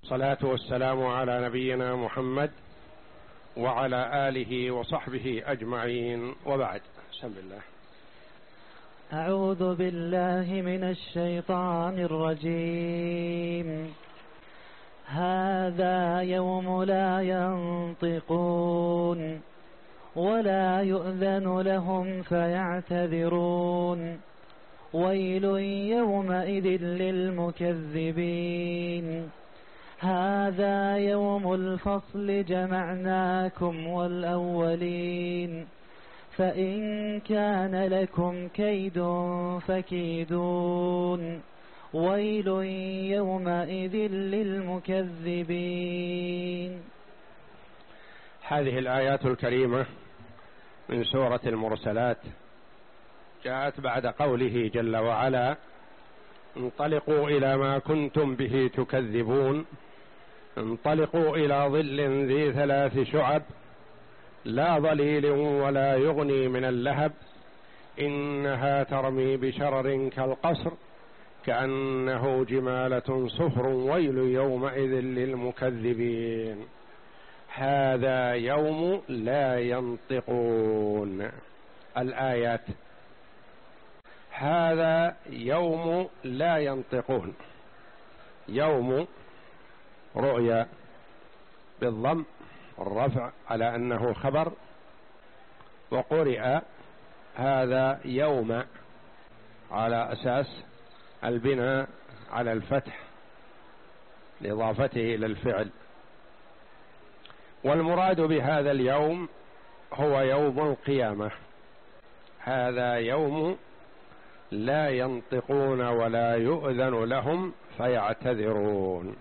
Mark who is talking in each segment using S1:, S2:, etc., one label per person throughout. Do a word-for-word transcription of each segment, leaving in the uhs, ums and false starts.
S1: الصلاة والسلام على نبينا محمد وعلى آله وصحبه أجمعين، وبعد. بسم الله.
S2: أعوذ بالله من الشيطان الرجيم. هذا يوم لا ينطقون ولا يؤذن لهم فيعتذرون، ويل يومئذ للمكذبين. هذا يوم الفصل جمعناكم والأولين، فإن كان لكم كيد فكيدون، ويل يومئذ للمكذبين.
S1: هذه الآيات الكريمة من سورة المرسلات جاءت بعد قوله جل وعلا: انطلقوا إلى ما كنتم به تكذبون، انطلقوا إلى ظل ذي ثلاث شعب لا ظليل ولا يغني من اللهب، إنها ترمي بشرر كالقصر كأنه جمالة صفر، ويل يومئذ للمكذبين. هذا يوم لا ينطقون. الآيات: هذا يوم لا ينطقون، يوم رؤيا بالضم الرفع على أنه خبر، وقرئ هذا يوم على أساس البناء على الفتح لإضافته إلى الفعل. والمراد بهذا اليوم هو يوم القيامة. هذا يوم لا ينطقون ولا يؤذن لهم فيعتذرون.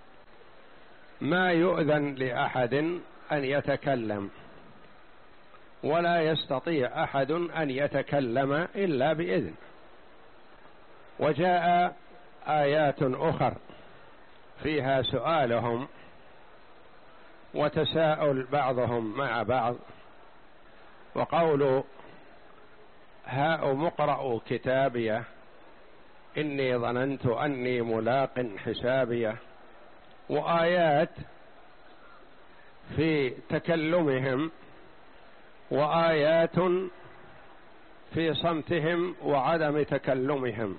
S1: ما يؤذن لأحد أن يتكلم، ولا يستطيع أحد أن يتكلم إلا بإذن. وجاء آيات أخر فيها سؤالهم وتساؤل بعضهم مع بعض، وقول هاؤم اقرءوا كتابيه إني ظننت أني ملاق حسابيه، وآيات في تكلمهم، وآيات في صمتهم وعدم تكلمهم،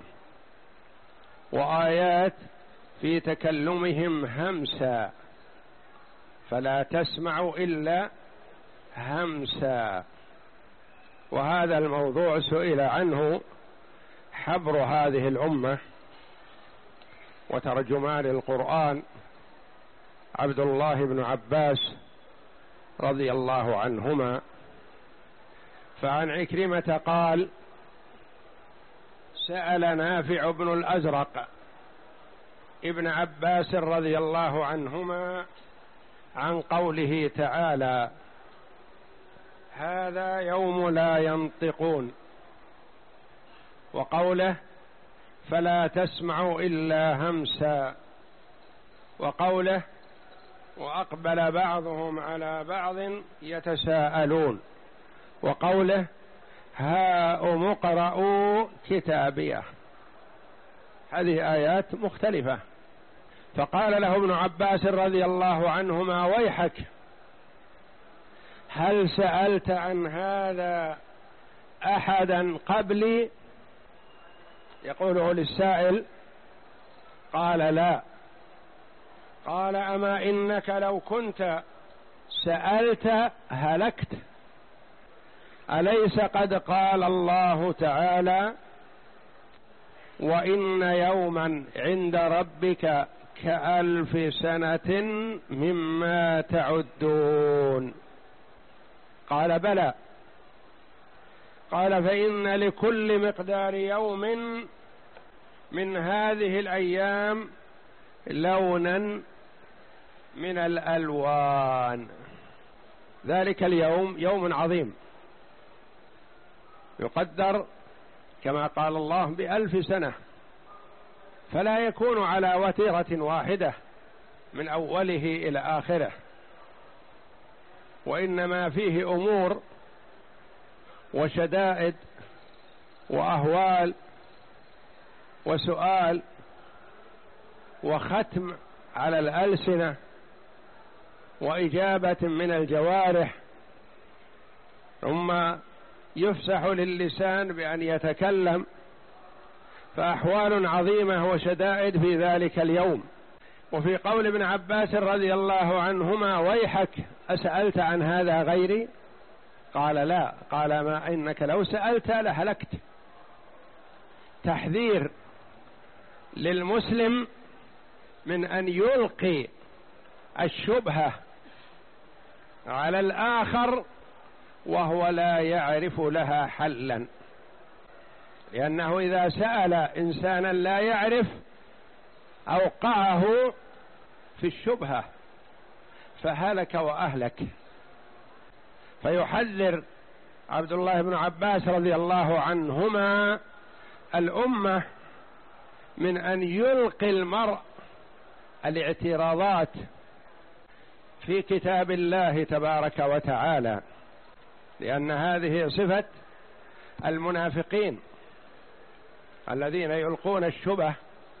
S1: وآيات في تكلمهم همسا فلا تسمع إلا همسا. وهذا الموضوع سئل عنه حبر هذه الأمة وترجمان القرآن عبد الله بن عباس رضي الله عنهما، فعن عكرمة قال: سأل نافع بن الأزرق ابن عباس رضي الله عنهما عن قوله تعالى: هذا يوم لا ينطقون، وقوله فلا تسمع إلا همسا، وقوله وأقبل بعضهم على بعض يتساءلون، وقوله هاؤم اقرءوا كتابيه. هذه آيات مختلفة. فقال له ابن عباس رضي الله عنهما: ويحك، هل سألت عن هذا أحدا قبلي؟ يقوله للسائل. قال: لا. قال: أما إنك لو كنت سألت هلكت، أليس قد قال الله تعالى: وإن يوما عند ربك كألف سنة مما تعدون؟ قال: بلى. قال: فإن لكل مقدار يوم من هذه الأيام لونا من الألوان. ذلك اليوم يوم عظيم يقدر كما قال الله بألف سنة، فلا يكون على وتيرة واحدة من أوله إلى آخره، وإنما فيه أمور وشدائد وأهوال وسؤال وختم على الألسنة وإجابة من الجوارح، ثم يفسح للسان بأن يتكلم، فأحوال عظيمة وشدائد في ذلك اليوم. وفي قول ابن عباس رضي الله عنهما: ويحك أسألت عن هذا غيري؟ قال: لا. قال: ما إنك لو سألت لهلكت. تحذير للمسلم من أن يلقي الشبهة على الآخر وهو لا يعرف لها حلا، لأنه إذا سأل إنسانا لا يعرف أوقعه في الشبهة فهلك وأهلك. فيحذر عبد الله بن عباس رضي الله عنهما الأمة من أن يلقي المرء الاعتراضات في كتاب الله تبارك وتعالى، لأن هذه صفة المنافقين الذين يلقون الشبه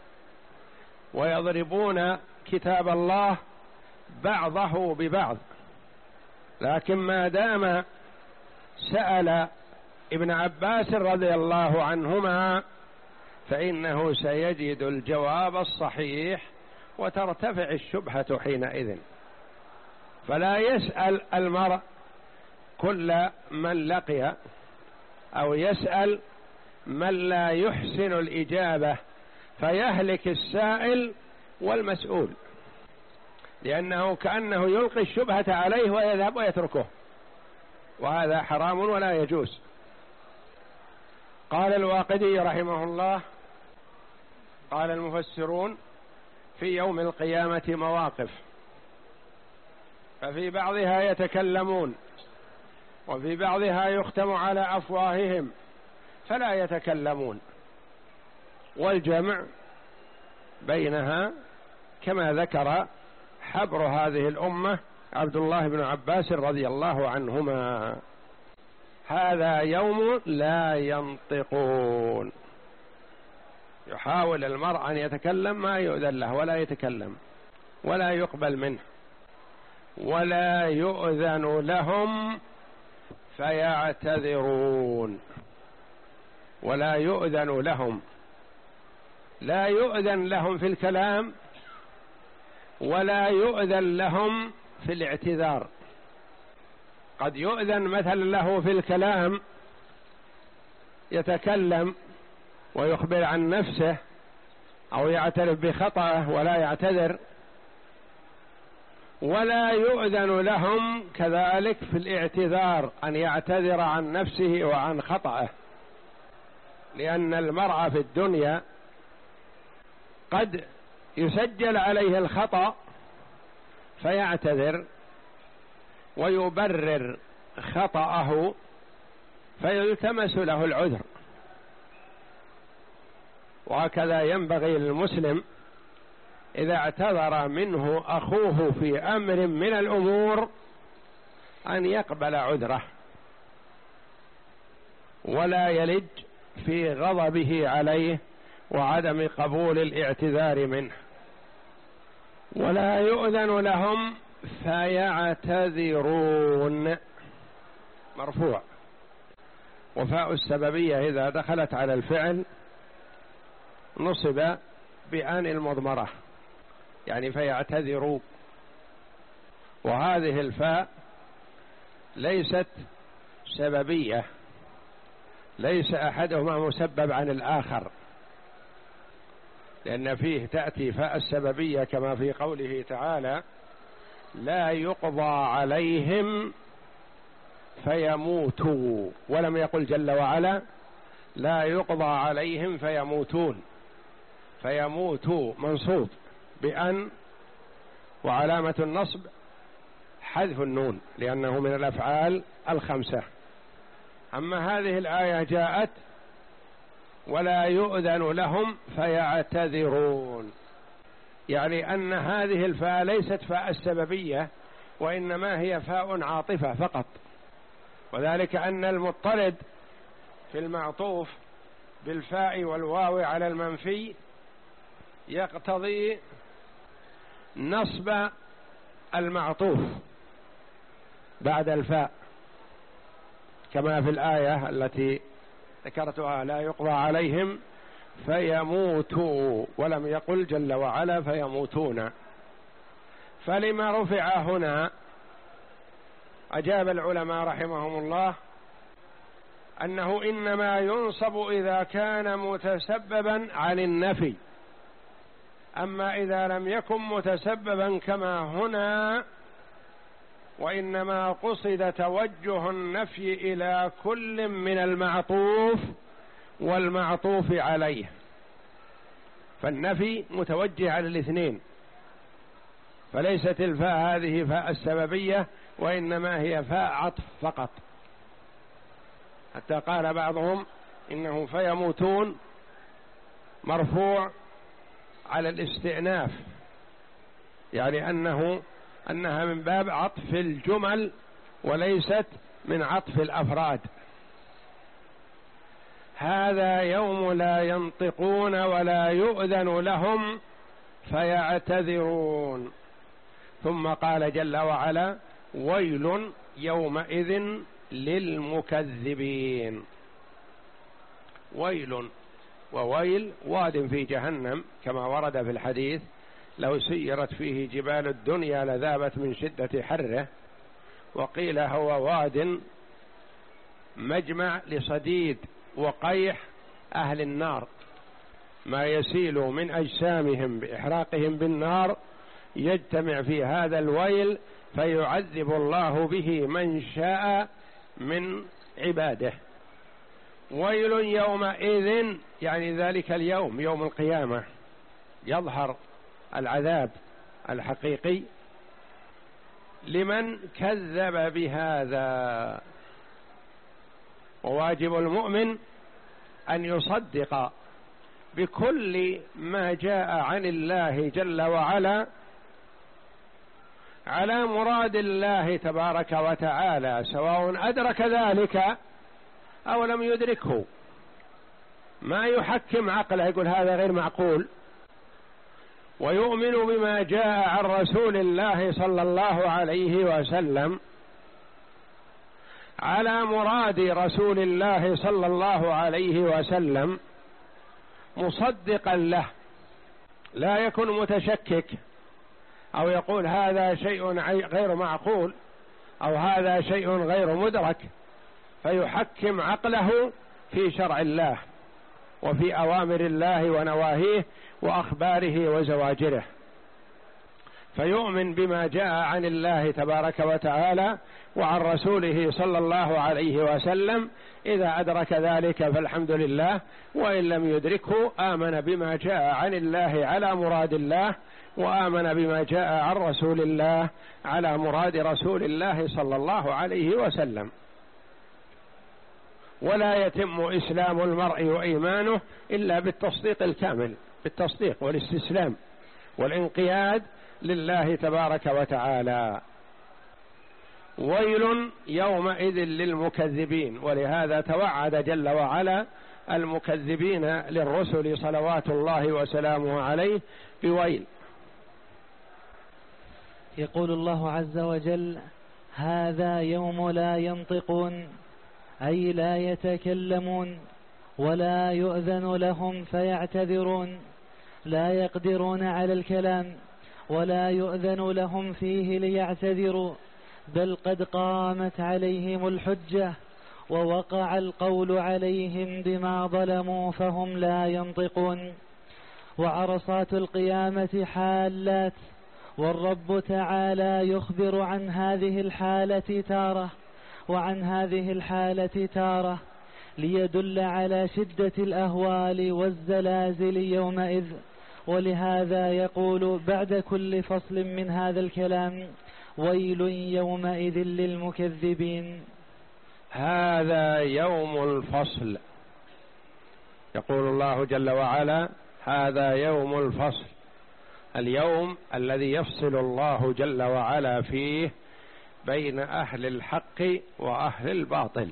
S1: ويضربون كتاب الله بعضه ببعض. لكن ما دام سأل ابن عباس رضي الله عنهما فإنه سيجد الجواب الصحيح وترتفع الشبهة حينئذ. فلا يسأل المرء كل من لقي، أو يسأل من لا يحسن الإجابة فيهلك السائل والمسؤول، لأنه كأنه يلقي الشبهة عليه ويذهب ويتركه، وهذا حرام ولا يجوز. قال الواقدي رحمه الله: قال المفسرون: في يوم القيامة مواقف، ففي بعضها يتكلمون وفي بعضها يختم على أفواههم فلا يتكلمون، والجمع بينها كما ذكر حبر هذه الأمة عبد الله بن عباس رضي الله عنهما: هذا يوم لا ينطقون. يحاول المرء أن يتكلم ما يؤذن له ولا يتكلم ولا يقبل منه، ولا يؤذن لهم فيعتذرون. ولا يؤذن لهم، لا يؤذن لهم في الكلام ولا يؤذن لهم في الاعتذار. قد يؤذن مثلا له في الكلام، يتكلم ويخبر عن نفسه أو يعترف بخطأه ولا يعتذر، ولا يؤذن لهم كذلك في الاعتذار أن يعتذر عن نفسه وعن خطأه، لأن المرء في الدنيا قد يسجل عليه الخطأ فيعتذر ويبرر خطأه فيلتمس له العذر. وهكذا ينبغي للمسلم إذا اعتذر منه أخوه في أمر من الأمور أن يقبل عذره ولا يلج في غضبه عليه وعدم قبول الاعتذار منه. ولا يؤذن لهم فيعتذرون، مرفوع، وفاء السببية إذا دخلت على الفعل نصب بآن المضمرة، يعني فيعتذروا. وهذه الفاء ليست سببية، ليس أحدهما مسبب عن الآخر، لأن فيه تأتي فاء السببية كما في قوله تعالى: لا يقضى عليهم فيموتوا، ولم يقل جل وعلا لا يقضى عليهم فيموتون. فيموتوا منصوب بأن، وعلامة النصب حذف النون لأنه من الأفعال الخمسة. أما هذه الآية جاءت ولا يؤذن لهم فيعتذرون، يعني أن هذه الفاء ليست فاء السببية وإنما هي فاء عاطفة فقط، وذلك أن المضطرد في المعطوف بالفاء والواو على المنفي يقتضي نصب المعطوف بعد الفاء كما في الآية التي ذكرتها: لا يقضى عليهم فيموتوا، ولم يقل جل وعلا فيموتون. فلما رفع هنا؟ أجاب العلماء رحمهم الله أنه إنما ينصب إذا كان متسببا عن النفي، أما إذا لم يكن متسببا كما هنا وإنما قصد توجه النفي إلى كل من المعطوف والمعطوف عليه، فالنفي متوجه على الاثنين، فليست الفاء هذه فاء السببية وإنما هي فاء عطف فقط، حتى قال بعضهم إنه فيموتون مرفوع على الاستئناف، يعني أنه أنها من باب عطف الجمل وليست من عطف الأفراد. هذا يوم لا ينطقون ولا يؤذن لهم فيعتذرون. ثم قال جل وعلا: ويل يومئذ للمكذبين. ويل وويل واد في جهنم كما ورد في الحديث: لو سيرت فيه جبال الدنيا لذابت من شدة حره. وقيل هو واد مجمع لصديد وقيح أهل النار، ما يسيل من أجسامهم بإحراقهم بالنار يجتمع في هذا الويل فيعذب الله به من شاء من عباده. ويل يومئذ يعني ذلك اليوم، يوم القيامة، يظهر العذاب الحقيقي لمن كذب بهذا. وواجب المؤمن أن يصدق بكل ما جاء عن الله جل وعلا على مراد الله تبارك وتعالى، سواء أدرك ذلك أو لم يدركه. ما يحكم عقله يقول هذا غير معقول، ويؤمن بما جاء عن رسول الله صلى الله عليه وسلم على مراد رسول الله صلى الله عليه وسلم مصدقا له، لا يكون متشكك أو يقول هذا شيء غير معقول أو هذا شيء غير مدرك، فيحكم عقله في شرع الله وفي أوامر الله ونواهيه وأخباره وزواجره، فيؤمن بما جاء عن الله تبارك وتعالى وعن رسوله صلى الله عليه وسلم. إذا أدرك ذلك فالحمد لله، وإن لم يدركه آمن بما جاء عن الله على مراد الله، وآمن بما جاء عن رسول الله على مراد رسول الله صلى الله عليه وسلم. ولا يتم إسلام المرء وإيمانه إلا بالتصديق الكامل، بالتصديق والاستسلام والانقياد لله تبارك وتعالى. ويل يومئذ للمكذبين، ولهذا توعد جل وعلا المكذبين للرسل صلوات الله وسلامه عليه بويل.
S2: يقول الله عز وجل: هذا يوم لا ينطقون، أي لا يتكلمون، ولا يؤذن لهم فيعتذرون، لا يقدرون على الكلام ولا يؤذن لهم فيه ليعتذروا، بل قد قامت عليهم الحجة ووقع القول عليهم بما ظلموا فهم لا ينطقون. وعرصات القيامة حالات، والرب تعالى يخبر عن هذه الحالة تارة وعن هذه الحالة تارة ليدل على شدة الأهوال والزلازل يومئذ. ولهذا يقول بعد كل فصل من هذا الكلام: ويل يومئذ للمكذبين.
S1: هذا يوم الفصل، يقول الله جل وعلا: هذا يوم الفصل، اليوم الذي يفصل الله جل وعلا فيه بين أهل الحق وأهل الباطل.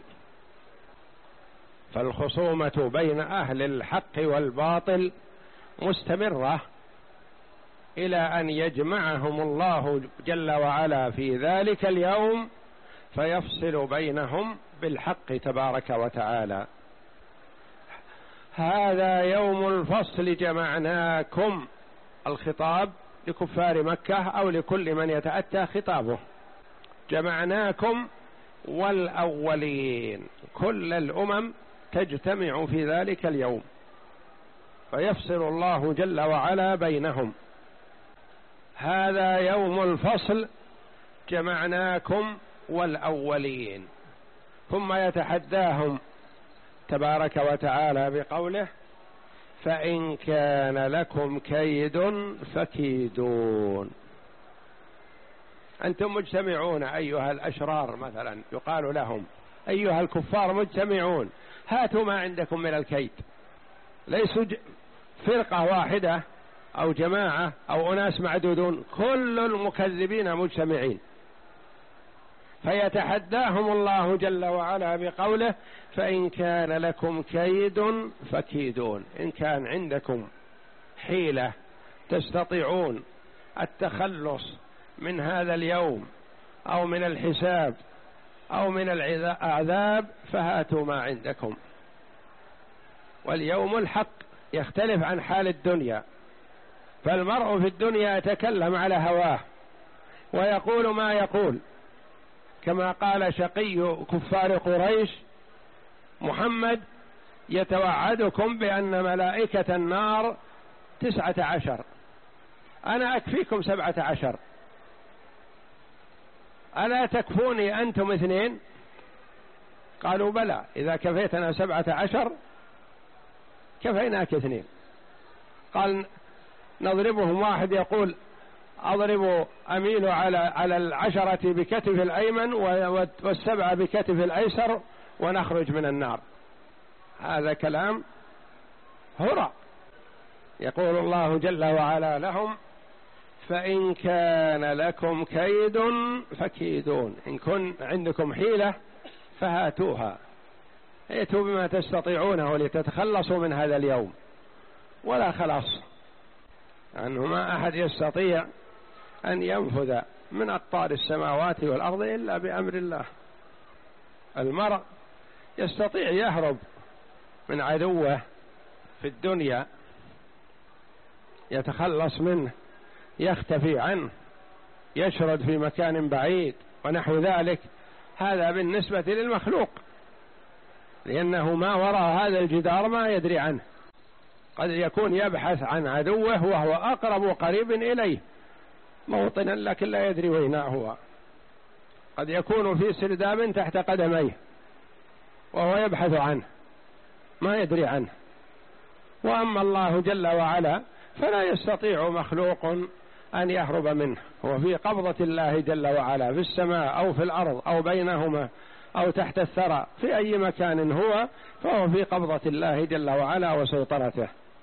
S1: فالخصومة بين أهل الحق والباطل مستمرة إلى أن يجمعهم الله جل وعلا في ذلك اليوم فيفصل بينهم بالحق تبارك وتعالى. هذا يوم الفصل جمعناكم، الخطاب لكفار مكة أو لكل من يتأتى خطابه. جمعناكم والأولين، كل الأمم تجتمع في ذلك اليوم فيفصل الله جل وعلا بينهم. هذا يوم الفصل جمعناكم والأولين. ثم يتحداهم تبارك وتعالى بقوله: فإن كان لكم كيد فكيدون. أنتم مجتمعون أيها الأشرار، مثلا يقال لهم أيها الكفار مجتمعون، هاتوا ما عندكم من الكيد. ليسوا فرقة واحدة أو جماعة أو أناس معدودون، كل المكذبين مجتمعين. فيتحداهم الله جل وعلا بقوله: فإن كان لكم كيد فكيدون. إن كان عندكم حيلة تستطيعون التخلص من هذا اليوم أو من الحساب أو من العذاب فهاتوا ما عندكم. واليوم الحق يختلف عن حال الدنيا، فالمرء في الدنيا يتكلم على هواه ويقول ما يقول، كما قال شقي كفار قريش: محمد يتوعدكم بأن ملائكة النار تسعة عشر، أنا أكفيكم سبعة عشر، ألا تكفوني أنتم اثنين؟ قالوا: بلى، إذا كفيتنا سبعة عشر كفيناك اثنين. قال: نضربهم. واحد يقول: أضرب أميل على على العشرة بكتف الأيمن والسبعة بكتف الأيسر ونخرج من النار. هذا كلام هرى. يقول الله جل وعلا لهم: فإن كان لكم كيد فكيدون. إن كن عندكم حيلة فهاتوها، ائتوا بما تستطيعونه لتتخلصوا من هذا اليوم، ولا خلاص، لأنه ما أحد يستطيع أن ينفذ من أقطار السماوات والأرض إلا بأمر الله. المرء يستطيع يهرب من عدوه في الدنيا، يتخلص منه، يختفي عنه، يشرد في مكان بعيد ونحو ذلك. هذا بالنسبة للمخلوق، لأنه ما وراء هذا الجدار ما يدري عنه. قد يكون يبحث عن عدوه وهو أقرب قريب إليه موطنا، لكن لا يدري وين هو. قد يكون في سرداب تحت قدميه وهو يبحث عنه ما يدري عنه. وأما الله جل وعلا فلا يستطيع مخلوق أن يهرب منه، هو في قبضة الله جل وعلا في السماء أو في الأرض أو بينهما أو تحت الثرى، في أي مكان هو فهو في قبضة الله جل وعلا وسيطرته.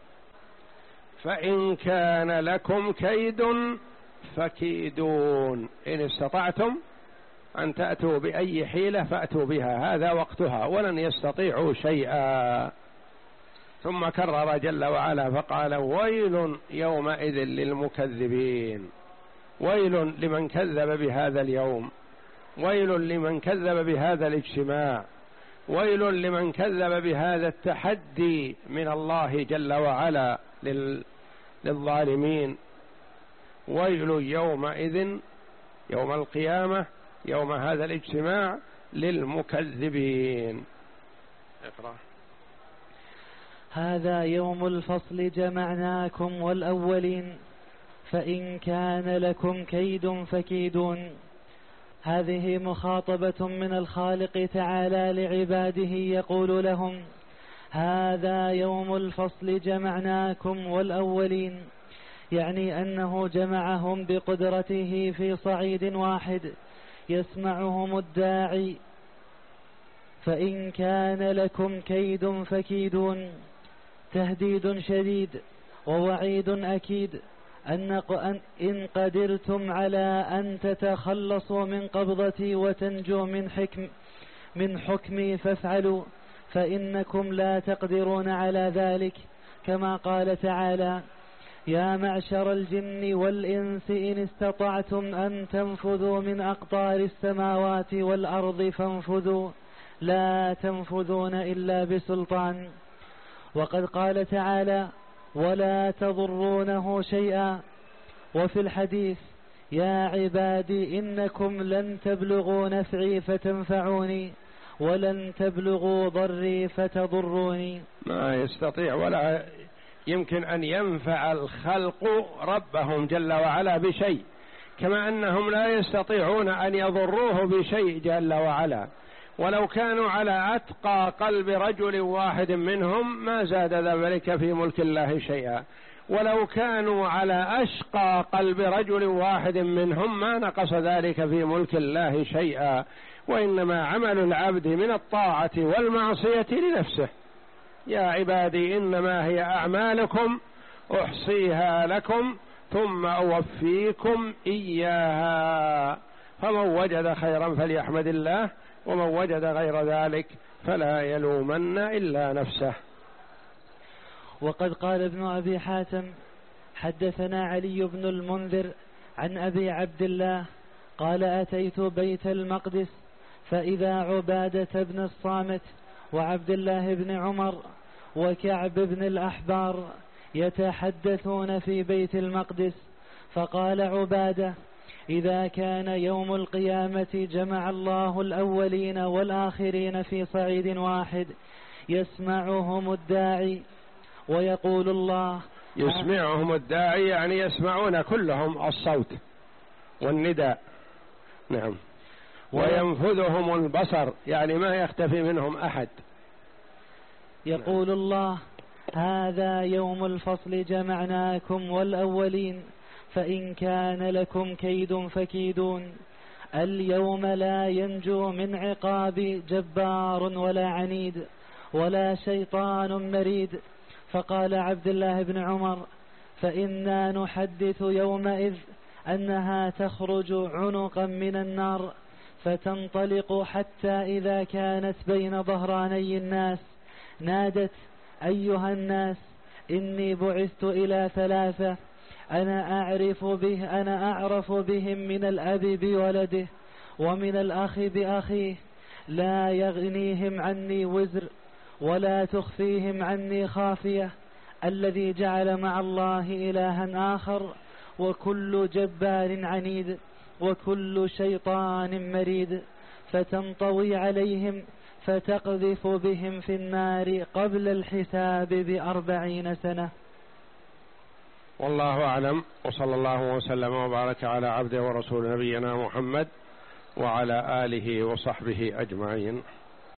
S1: فإن كان لكم كيد فكيدون. إن استطعتم أن تأتوا بأي حيلة فأتوا بها، هذا وقتها، ولن يستطيعوا شيئا. ثم كرر جل وعلا فقال: ويل يومئذ للمكذبين. ويل لمن كذب بهذا اليوم، ويل لمن كذب بهذا الاجتماع، ويل لمن كذب بهذا التحدي من الله جل وعلا للظالمين. ويل يومئذ يوم القيامة، يوم هذا الاجتماع، للمكذبين. اقرأ.
S2: هذا يوم الفصل جمعناكم والأولين، فإن كان لكم كيد فكيدون. هذه مخاطبة من الخالق تعالى لعباده، يقول لهم: هذا يوم الفصل جمعناكم والأولين، يعني أنه جمعهم بقدرته في صعيد واحد يسمعهم الداعي. فإن كان لكم كيد فكيدون، تهديد شديد ووعيد أكيد أن إن قدرتم على أن تتخلصوا من قبضتي وتنجوا من حكم من حكمي فافعلوا، فإنكم لا تقدرون على ذلك، كما قال تعالى: يا معشر الجن والإنس إن استطعتم أن تنفذوا من أقطار السماوات والأرض فانفذوا لا تنفذون إلا بسلطان. وقد قال تعالى ولا تضرونه شيئا. وفي الحديث يا عبادي إنكم لن تبلغوا نفعي فتنفعوني ولن تبلغوا ضري فتضروني.
S1: ما يستطيع ولا يمكن أن ينفع الخلق ربهم جل وعلا بشيء، كما أنهم لا يستطيعون أن يضروه بشيء جل وعلا. ولو كانوا على أتقى قلب رجل واحد منهم ما زاد ذلك في ملك الله شيئا، ولو كانوا على أشقى قلب رجل واحد منهم ما نقص ذلك في ملك الله شيئا. وإنما عمل العبد من الطاعة والمعصية لنفسه. يا عبادي إنما هي أعمالكم أحصيها لكم ثم أوفيكم إياها، فمن وجد خيرا فليحمد الله ومن وجد غير ذلك فلا يلومن إلا نفسه.
S2: وقد قال ابن أبي حاتم حدثنا علي بن المنذر عن أبي عبد الله قال أتيت بيت المقدس فإذا عبادة بن الصامت وعبد الله بن عمر وكعب بن الأحبار يتحدثون في بيت المقدس، فقال عبادة إذا كان يوم القيامة جمع الله الأولين والآخرين في صعيد واحد يسمعهم الداعي ويقول الله
S1: يسمعهم الداعي يعني يسمعون كلهم الصوت والنداء. نعم. وينفذهم البصر يعني ما يختفي منهم أحد.
S2: يقول الله هذا يوم الفصل جمعناكم والأولين فإن كان لكم كيد فكيدون. اليوم لا ينجو من عقاب جبار ولا عنيد ولا شيطان مريد. فقال عبد الله بن عمر فإنا نحدث يومئذ أنها تخرج عنقا من النار فتنطلق حتى إذا كانت بين ظهراني الناس نادت أيها الناس إني بعثت إلى ثلاثة أنا أعرف به أنا أعرف بهم من الأب بولده ومن الأخ بأخيه لا يغنيهم عني وزر ولا تخفيهم عني خافية الذي جعل مع الله إلها آخر وكل جبار عنيد وكل شيطان مريد فتنطوي عليهم فتقذف بهم في النار قبل الحساب بأربعين سنة.
S1: والله أعلم، وصلى الله وسلم وبارك على عبده ورسول نبينا محمد وعلى آله وصحبه أجمعين.